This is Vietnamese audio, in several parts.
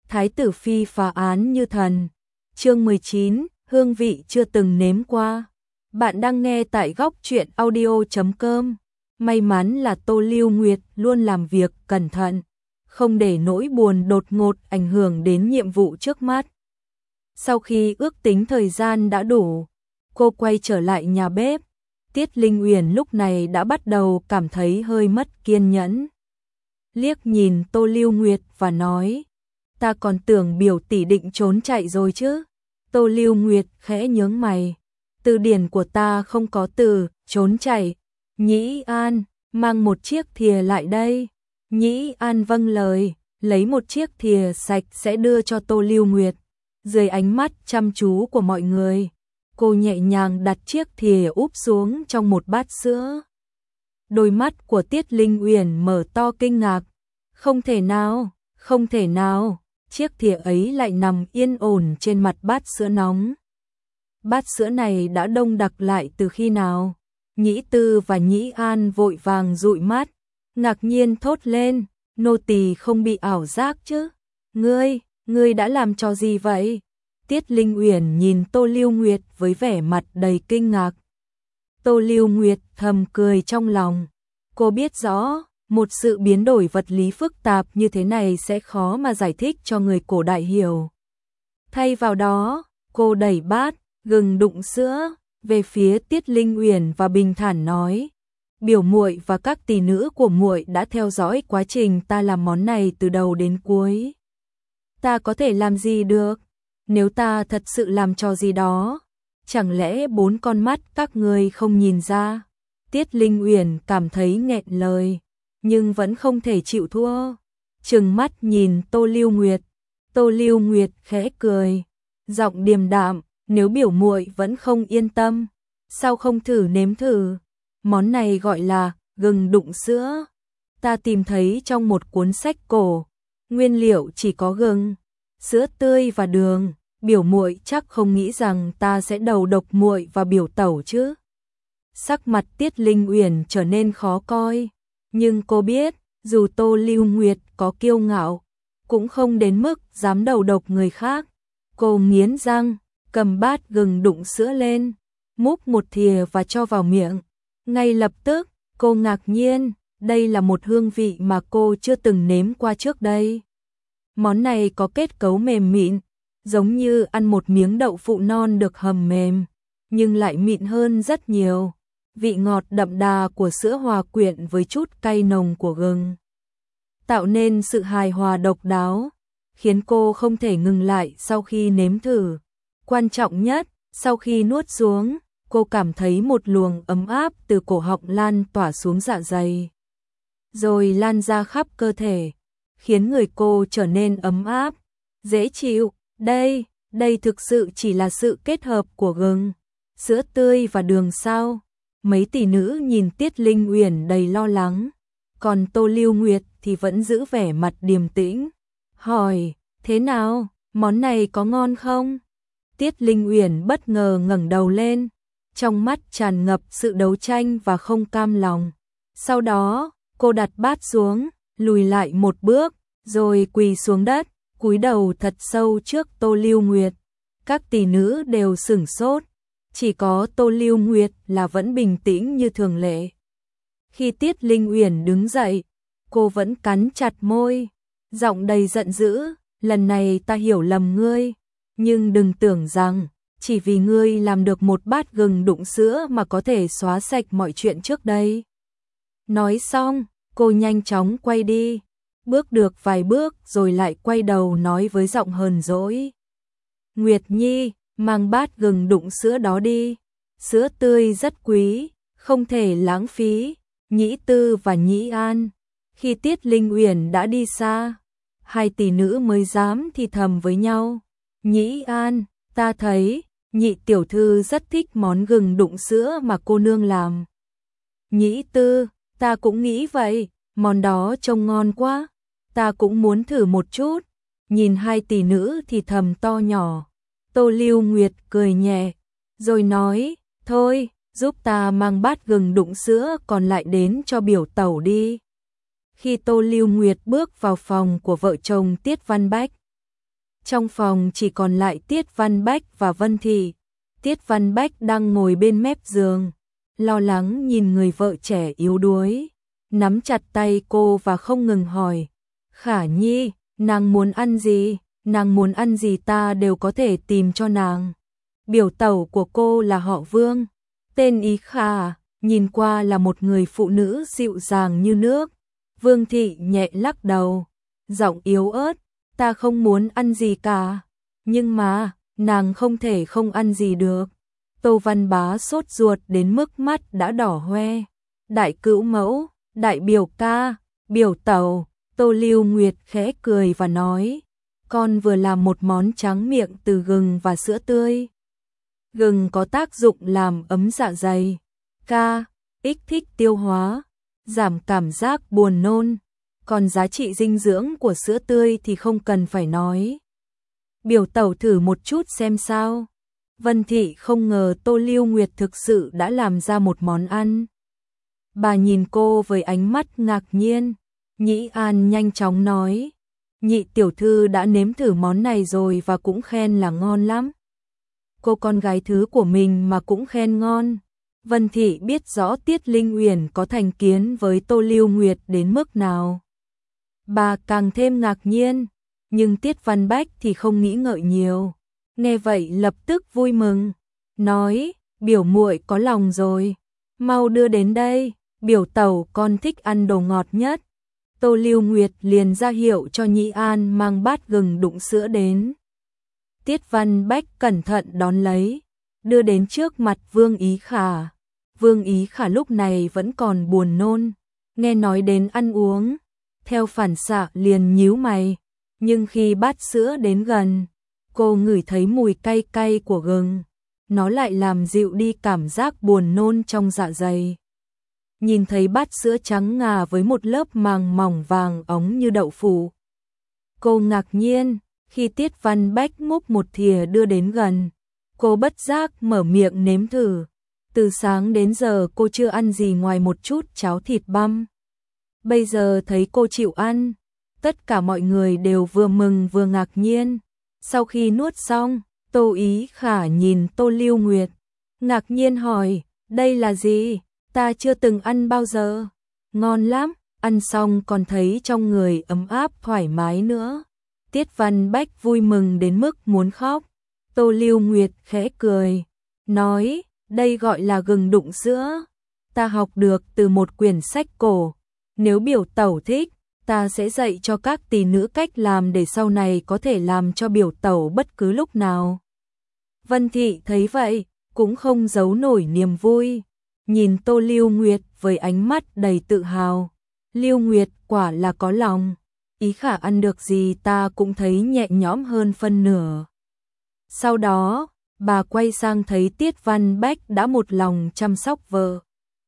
Thái tử phi phá án như thần. Chương 19, hương vị chưa từng nếm qua. Bạn đang nghe tại góc truyện audio.com. May mắn là Tô Lưu Nguyệt luôn làm việc cẩn thận, không để nỗi buồn đột ngột ảnh hưởng đến nhiệm vụ trước mắt. Sau khi ước tính thời gian đã đủ, cô quay trở lại nhà bếp. Tiết Linh Uyển lúc này đã bắt đầu cảm thấy hơi mất kiên nhẫn. Liếc nhìn Tô Lưu Nguyệt và nói, ta còn tưởng biểu tỷ định trốn chạy rồi chứ. Tô Lưu Nguyệt khẽ nhướng mày, từ điển của ta không có từ trốn chạy. Nhĩ An, mang một chiếc thìa lại đây. Nhĩ An vâng lời, lấy một chiếc thìa sạch sẽ đưa cho Tô Lưu Nguyệt. Dưới ánh mắt chăm chú của mọi người, cô nhẹ nhàng đặt chiếc thìa úp xuống trong một bát sữa. Đôi mắt của Tiết Linh Uyển mở to kinh ngạc. Không thể nào, không thể nào, chiếc thìa ấy lại nằm yên ổn trên mặt bát sữa nóng. Bát sữa này đã đông đặc lại từ khi nào? Nhĩ Tư và Nhĩ An vội vàng dụi mắt, ngạc nhiên thốt lên, nô tỳ không bị ảo giác chứ? Ngươi đã làm trò gì vậy? Tiết Linh Uyển nhìn Tô Lưu Nguyệt với vẻ mặt đầy kinh ngạc. Tô Lưu Nguyệt thầm cười trong lòng. Cô biết rõ, một sự biến đổi vật lý phức tạp như thế này sẽ khó mà giải thích cho người cổ đại hiểu. Thay vào đó, cô đẩy bát gừng đụng sữa về phía Tiết Linh Uyển và bình thản nói, biểu muội và các tỷ nữ của muội đã theo dõi quá trình ta làm món này từ đầu đến cuối. Ta có thể làm gì được? Nếu ta thật sự làm trò gì đó, chẳng lẽ 4 con mắt các ngươi không nhìn ra? Tiết Linh Uyển cảm thấy nghẹn lời, nhưng vẫn không thể chịu thua. Trừng mắt nhìn Tô Lưu Nguyệt. Tô Lưu Nguyệt khẽ cười, giọng điềm đạm, nếu biểu muội vẫn không yên tâm, sao không thử nếm thử? Món này gọi là gừng đụng sữa. Ta tìm thấy trong một cuốn sách cổ, nguyên liệu chỉ có gừng, sữa tươi và đường. Biểu muội chắc không nghĩ rằng ta sẽ đầu độc muội và biểu tẩu chứ? Sắc mặt Tiết Linh Uyển trở nên khó coi, nhưng cô biết, dù Tô Lưu Nguyệt có kiêu ngạo, cũng không đến mức dám đầu độc người khác. Cô nghiến răng, cầm bát gừng đụng sữa lên, múc một thìa và cho vào miệng. Ngay lập tức, cô ngạc nhiên, đây là một hương vị mà cô chưa từng nếm qua trước đây. Món này có kết cấu mềm mịn, giống như ăn một miếng đậu phụ non được hầm mềm, nhưng lại mịn hơn rất nhiều. Vị ngọt đậm đà của sữa hòa quyện với chút cay nồng của gừng, tạo nên sự hài hòa độc đáo, khiến cô không thể ngừng lại sau khi nếm thử. Quan trọng nhất, sau khi nuốt xuống, cô cảm thấy một luồng ấm áp từ cổ họng lan tỏa xuống dạ dày, rồi lan ra khắp cơ thể, khiến người cô trở nên ấm áp, dễ chịu. Đây thực sự chỉ là sự kết hợp của gừng, sữa tươi và đường sao? Mấy tỷ nữ nhìn Tiết Linh Uyển đầy lo lắng, còn Tô Lưu Nguyệt thì vẫn giữ vẻ mặt điềm tĩnh, hỏi, thế nào, món này có ngon không? Tiết Linh Uyển bất ngờ ngẩng đầu lên, trong mắt tràn ngập sự đấu tranh và không cam lòng. Sau đó, cô đặt bát xuống, lùi lại một bước, rồi quỳ xuống đất, cúi đầu thật sâu trước Tô Lưu Nguyệt. Các tỷ nữ đều sửng sốt, chỉ có Tô Lưu Nguyệt là vẫn bình tĩnh như thường lệ. Khi Tiết Linh Uyển đứng dậy, cô vẫn cắn chặt môi, giọng đầy giận dữ, lần này ta hiểu lầm ngươi, nhưng đừng tưởng rằng chỉ vì ngươi làm được một bát gừng đụng sữa mà có thể xóa sạch mọi chuyện trước đây. Nói xong, cô nhanh chóng quay đi, bước được vài bước rồi lại quay đầu nói với giọng hờn dỗi, Nguyệt Nhi, mang bát gừng đụng sữa đó đi, sữa tươi rất quý, không thể lãng phí. Nhĩ Tư và Nhĩ An, khi Tiết Linh Uyển đã đi xa, hai tỷ nữ mới dám thì thầm với nhau, Nhĩ An, ta thấy nhị tiểu thư rất thích món gừng đụng sữa mà cô nương làm. Nhĩ Tư, ta cũng nghĩ vậy, món đó trông ngon quá, ta cũng muốn thử một chút. Nhìn hai tỷ nữ thì thầm to nhỏ, Tô Lưu Nguyệt cười nhẹ, rồi nói, thôi, giúp ta mang bát gừng đụng sữa còn lại đến cho biểu tẩu đi. Khi Tô Lưu Nguyệt bước vào phòng của vợ chồng Tiết Văn Bách, Trong phòng chỉ còn lại Tiết Văn Bách và Vân Thị. Tiết Văn Bách đang ngồi bên mép giường, lo lắng nhìn người vợ trẻ yếu đuối, nắm chặt tay cô và không ngừng hỏi, Khả Nhi, nàng muốn ăn gì? Nàng muốn ăn gì ta đều có thể tìm cho nàng. Biểu tẩu của cô là họ Vương, tên Ý Khả, nhìn qua là một người phụ nữ dịu dàng như nước. Vương Thị nhẹ lắc đầu, giọng yếu ớt, ta không muốn ăn gì cả. Nhưng mà, nàng không thể không ăn gì được. Tô Văn Bá sốt ruột đến mức mắt đã đỏ hoe. Đại cữu mẫu, đại biểu ca, biểu tẩu. Tô Lưu Nguyệt khẽ cười và nói, con vừa làm một món tráng miệng từ gừng và sữa tươi. Gừng có tác dụng làm ấm dạ dày, kích thích tiêu hóa, giảm cảm giác buồn nôn, còn giá trị dinh dưỡng của sữa tươi thì không cần phải nói. Biểu tẩu thử một chút xem sao. Vân Thị không ngờ Tô Lưu Nguyệt thực sự đã làm ra một món ăn. Bà nhìn cô với ánh mắt ngạc nhiên. Nhĩ An nhanh chóng nói, nhị tiểu thư đã nếm thử món này rồi và cũng khen là ngon lắm. Cô con gái thứ của mình mà cũng khen ngon. Vân Thị biết rõ Tiết Linh Uyển có thành kiến với Tô Lưu Nguyệt đến mức nào. Bà càng thêm ngạc nhiên, nhưng Tiết Văn Bách thì không nghĩ ngợi nhiều. Nghe vậy lập tức vui mừng, nói, biểu muội có lòng rồi, mau đưa đến đây, biểu tẩu con thích ăn đồ ngọt nhất. Tô Lưu Nguyệt liền ra hiệu cho Nhĩ An mang bát gừng đụng sữa đến. Tiết Văn Bách cẩn thận đón lấy, đưa đến trước mặt Vương Ý Khả. Vương Ý Khả lúc này vẫn còn buồn nôn, nghe nói đến ăn uống, theo phản xạ liền nhíu mày, nhưng khi bát sữa đến gần, cô ngửi thấy mùi cay cay của gừng, nó lại làm dịu đi cảm giác buồn nôn trong dạ dày. Nhìn thấy bát sữa trắng ngà với một lớp màng mỏng vàng óng như đậu phụ. Cô ngạc nhiên, khi Tiết Văn Bách múc một thìa đưa đến gần, cô bất giác mở miệng nếm thử. Từ sáng đến giờ cô chưa ăn gì ngoài một chút cháo thịt băm. Bây giờ thấy cô chịu ăn, tất cả mọi người đều vừa mừng vừa ngạc nhiên. Sau khi nuốt xong, Tô Ý Khả nhìn Tô Lưu Nguyệt, ngạc nhiên hỏi, đây là gì? Ta chưa từng ăn bao giờ. Ngon lắm, ăn xong còn thấy trong người ấm áp thoải mái nữa. Tiết Văn Bách vui mừng đến mức muốn khóc. Tô Lưu Nguyệt khẽ cười, nói, đây gọi là gừng đụng sữa. Ta học được từ một quyển sách cổ. Nếu biểu tẩu thích, ta sẽ dạy cho các tỷ nữ cách làm để sau này có thể làm cho biểu tẩu bất cứ lúc nào. Vân Thị thấy vậy, cũng không giấu nổi niềm vui. Nhìn Tô Lưu Nguyệt với ánh mắt đầy tự hào. Lưu Nguyệt quả là có lòng. Ý Khả ăn được gì ta cũng thấy nhẹ nhõm hơn phân nửa. Sau đó, bà quay sang thấy Tiết Văn Bách đã một lòng chăm sóc vợ.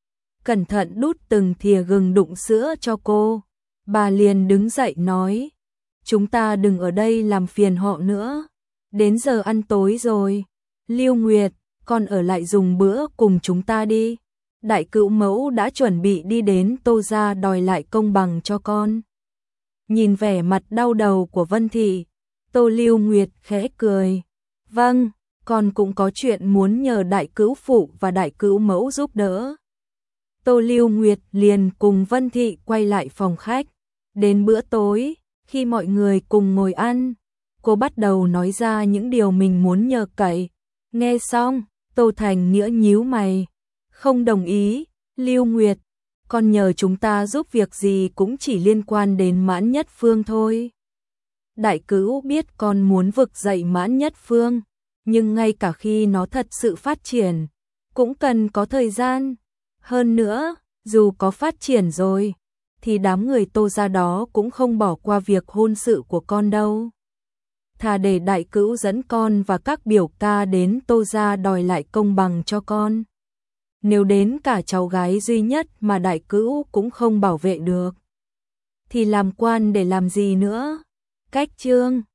Cẩn thận đút từng thìa gừng đụng sữa cho cô. Bà liền đứng dậy nói, chúng ta đừng ở đây làm phiền họ nữa. Đến giờ ăn tối rồi. Lưu Nguyệt, con ở lại dùng bữa cùng chúng ta đi. Đại cữu mẫu đã chuẩn bị đi đến Tô gia đòi lại công bằng cho con. Nhìn vẻ mặt đau đầu của Vân Thị, Tô Lưu Nguyệt khẽ cười. Vâng, con cũng có chuyện muốn nhờ đại cữu phụ và đại cữu mẫu giúp đỡ. Tô Lưu Nguyệt liền cùng Vân Thị quay lại phòng khách. Đến bữa tối, khi mọi người cùng ngồi ăn, cô bắt đầu nói ra những điều mình muốn nhờ cậy. Nghe xong, Tô Thành Nghĩa nhíu mày. Không đồng ý, Lưu Nguyệt, con nhờ chúng ta giúp việc gì cũng chỉ liên quan đến Mãn Nhất Phương thôi. Đại cữu biết con muốn vực dậy Mãn Nhất Phương, nhưng ngay cả khi nó thật sự phát triển, cũng cần có thời gian. Hơn nữa, dù có phát triển rồi, thì đám người Tô gia đó cũng không bỏ qua việc hôn sự của con đâu. Thà để đại cữu dẫn con và các biểu ca đến Tô gia đòi lại công bằng cho con. Nếu đến cả cháu gái duy nhất mà đại cữu cũng không bảo vệ được, thì làm quan để làm gì nữa? Cách chương